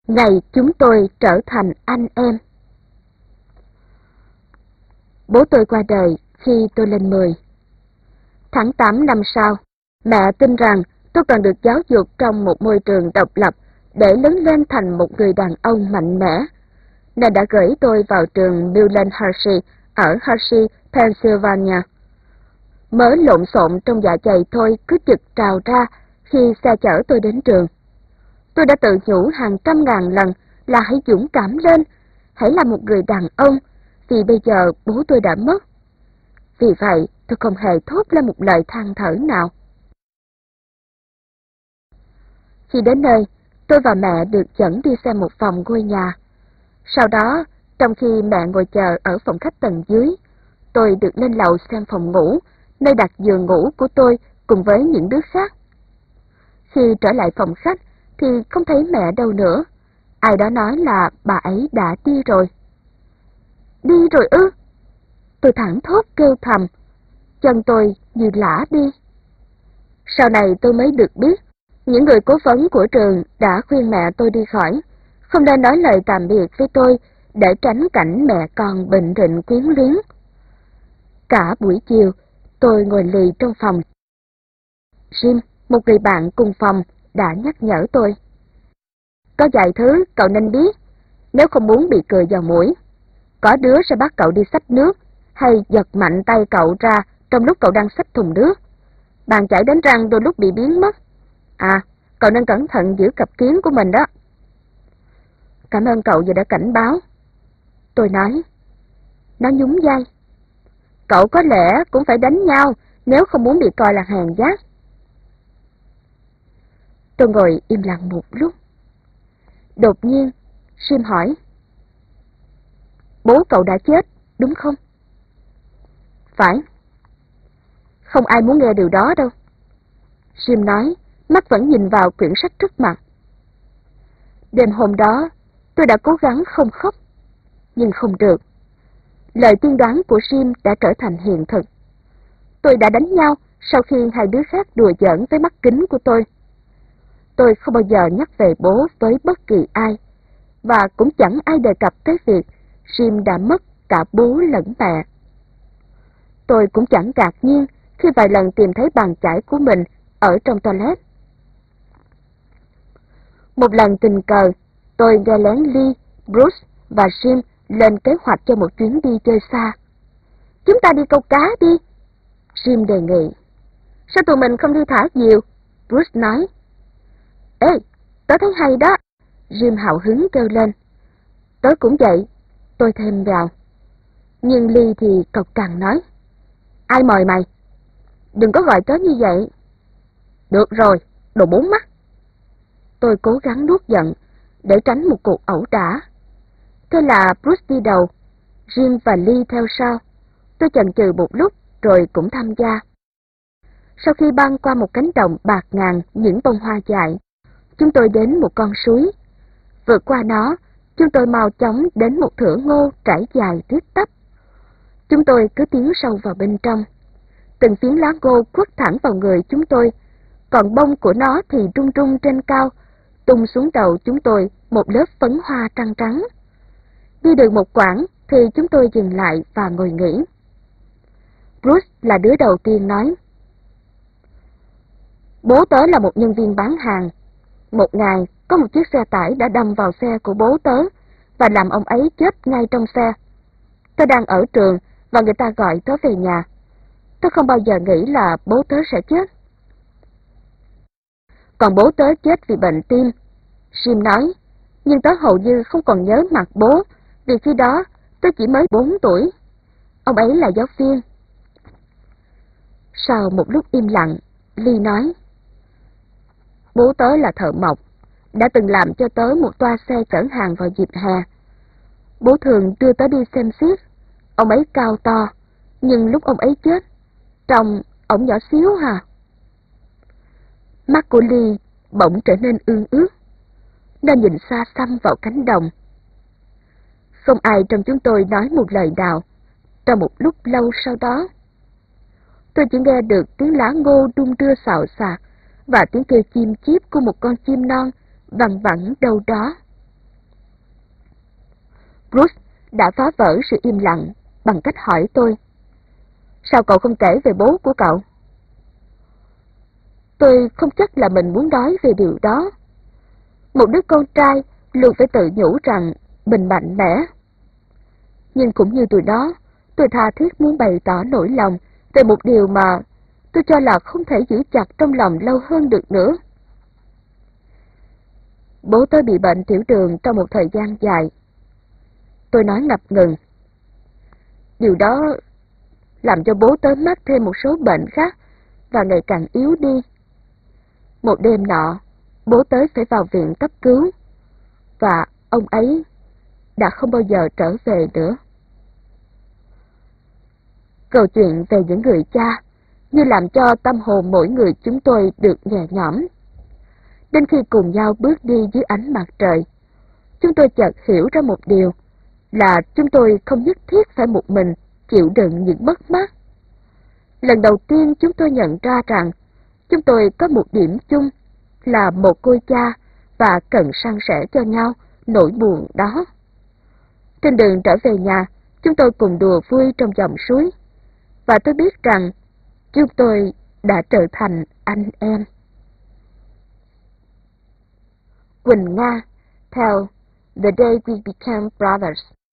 Ngày chúng tôi trở thành anh em. Bố tôi qua đời khi tôi lên 10. Tháng 8 năm sau, mẹ tin rằng tôi cần được giáo dục trong một môi trường độc lập để lớn lên thành một người đàn ông mạnh mẽ, nên đã gửi tôi vào trường Newland Hershey ở Hershey, Pennsylvania. Mớ lộn xộn trong dạ dày tôi cứ trực trào ra khi xe chở tôi đến trường. Tôi đã tự nhủ hàng trăm ngàn lần là hãy dũng cảm lên, hãy là một người đàn ông, vì bây giờ bố tôi đã mất. Vì vậy, tôi không hề thốt lên một lời than thở nào. Khi đến nơi, tôi và mẹ được dẫn đi xem một phòng ngôi nhà. Sau đó, trong khi mẹ ngồi chờ ở phòng khách tầng dưới, tôi được lên lầu xem phòng ngủ, nơi đặt giường ngủ của tôi cùng với những đứa khác. Khi trở lại phòng khách, thì không thấy mẹ đâu nữa. Ai đó nói là bà ấy đã đi rồi. Đi rồi ư? Tôi thẳng thốt kêu thầm. Chân tôi như lả đi. Sau này tôi mới được biết, những người cố vấn của trường đã khuyên mẹ tôi đi khỏi, không nên nói lời tạm biệt với tôi để tránh cảnh mẹ con bệnh rịnh quyến luyến. Cả buổi chiều, tôi ngồi lì trong phòng. Jim, một người bạn cùng phòng, đã nhắc nhở tôi. Có vài thứ cậu nên biết, nếu không muốn bị cười vào mũi. Có đứa sẽ bắt cậu đi xách nước, hay giật mạnh tay cậu ra trong lúc cậu đang xách thùng nước. Bàn chải đánh răng đôi lúc bị biến mất. À, cậu nên cẩn thận giữ cặp kiến của mình đó. Cảm ơn cậu vì đã cảnh báo. Tôi nói. Nó nhún vai. Cậu có lẽ cũng phải đánh nhau nếu không muốn bị coi là hèn nhát. Tôi ngồi im lặng một lúc. Đột nhiên, Jim hỏi. Bố cậu đã chết, đúng không? Phải. Không ai muốn nghe điều đó đâu. Jim nói, mắt vẫn nhìn vào quyển sách trước mặt. Đêm hôm đó, tôi đã cố gắng không khóc, nhưng không được. Lời tiên đoán của Jim đã trở thành hiện thực. Tôi đã đánh nhau sau khi hai đứa khác đùa giỡn với mắt kính của tôi. Tôi không bao giờ nhắc về bố với bất kỳ ai, và cũng chẳng ai đề cập tới việc Jim đã mất cả bố lẫn mẹ. Tôi cũng chẳng ngạc nhiên khi vài lần tìm thấy bàn chải của mình ở trong toilet. Một lần tình cờ, tôi nghe lén Lee, Bruce và Jim lên kế hoạch cho một chuyến đi chơi xa. Chúng ta đi câu cá đi, Jim đề nghị. Sao tụi mình không đi thả diều? Bruce nói. Ê, tớ thấy hay đó, Jim hào hứng kêu lên. Tớ cũng vậy, tôi thêm vào. Nhưng Lee thì cộc cằn nói. Ai mời mày? Đừng có gọi tớ như vậy. Được rồi, đồ bốn mắt. Tôi cố gắng nuốt giận để tránh một cuộc ẩu đả. Thế là Bruce đi đầu, Jim và Lee theo sau. Tôi chần chừ một lúc rồi cũng tham gia. Sau khi băng qua một cánh đồng bạt ngàn những bông hoa dại, chúng tôi đến một con suối. Vượt qua nó, chúng tôi mau chóng đến một thửa ngô trải dài tiếp tắp. Chúng tôi cứ tiến sâu vào bên trong. Từng phiến lá ngô quất thẳng vào người chúng tôi, còn bông của nó thì rung rung trên cao, tung xuống đầu chúng tôi một lớp phấn hoa trắng trắng. Đi được một quãng thì chúng tôi dừng lại và ngồi nghỉ. Bruce là đứa đầu tiên nói. Bố tớ là một nhân viên bán hàng. Một ngày, có một chiếc xe tải đã đâm vào xe của bố tớ và làm ông ấy chết ngay trong xe. Tớ đang ở trường và người ta gọi tớ về nhà. Tớ không bao giờ nghĩ là bố tớ sẽ chết. Còn bố tớ chết vì bệnh tim, Jim nói, nhưng tớ hầu như không còn nhớ mặt bố, vì khi đó tớ chỉ mới 4 tuổi. Ông ấy là giáo viên. Sau một lúc im lặng, Lee nói, bố tớ là thợ mộc, đã từng làm cho tớ một toa xe chở hàng vào dịp hè. Bố thường đưa tớ đi xem xiếc. Ông ấy cao to, nhưng lúc ông ấy chết, trông ổng nhỏ xíu hà. Mắt của Lee bỗng trở nên ương ướt. Nó nhìn xa xăm vào cánh đồng. Không ai trong chúng tôi nói một lời nào. Trong một lúc lâu sau đó, tôi chỉ nghe được tiếng lá ngô đung đưa xào xạc và tiếng kêu chim chíp của một con chim non văng vẳng đâu đó. Bruce đã phá vỡ sự im lặng bằng cách hỏi tôi. Sao cậu không kể về bố của cậu? Tôi không chắc là mình muốn nói về điều đó. Một đứa con trai luôn phải tự nhủ rằng mình mạnh mẽ. Nhưng cũng như tụi đó, tôi tha thiết muốn bày tỏ nỗi lòng về một điều mà tôi cho là không thể giữ chặt trong lòng lâu hơn được nữa. Bố tôi bị bệnh tiểu đường trong một thời gian dài. Tôi nói ngập ngừng. Điều đó làm cho bố tớ mắc thêm một số bệnh khác và ngày càng yếu đi. Một đêm nọ, bố tớ phải vào viện cấp cứu, và ông ấy đã không bao giờ trở về nữa. Câu chuyện về những người cha như làm cho tâm hồn mỗi người chúng tôi được nhẹ nhõm. Đến khi cùng nhau bước đi dưới ánh mặt trời, chúng tôi chợt hiểu ra một điều, là chúng tôi không nhất thiết phải một mình chịu đựng những mất mát. Lần đầu tiên chúng tôi nhận ra rằng chúng tôi có một điểm chung là một cô cha và cần san sẻ cho nhau nỗi buồn đó. Trên đường trở về nhà, chúng tôi cùng đùa vui trong dòng suối, và tôi biết rằng chúng tôi đã trở thành anh em. Quỳnh Nga, theo The Day We Became Brothers.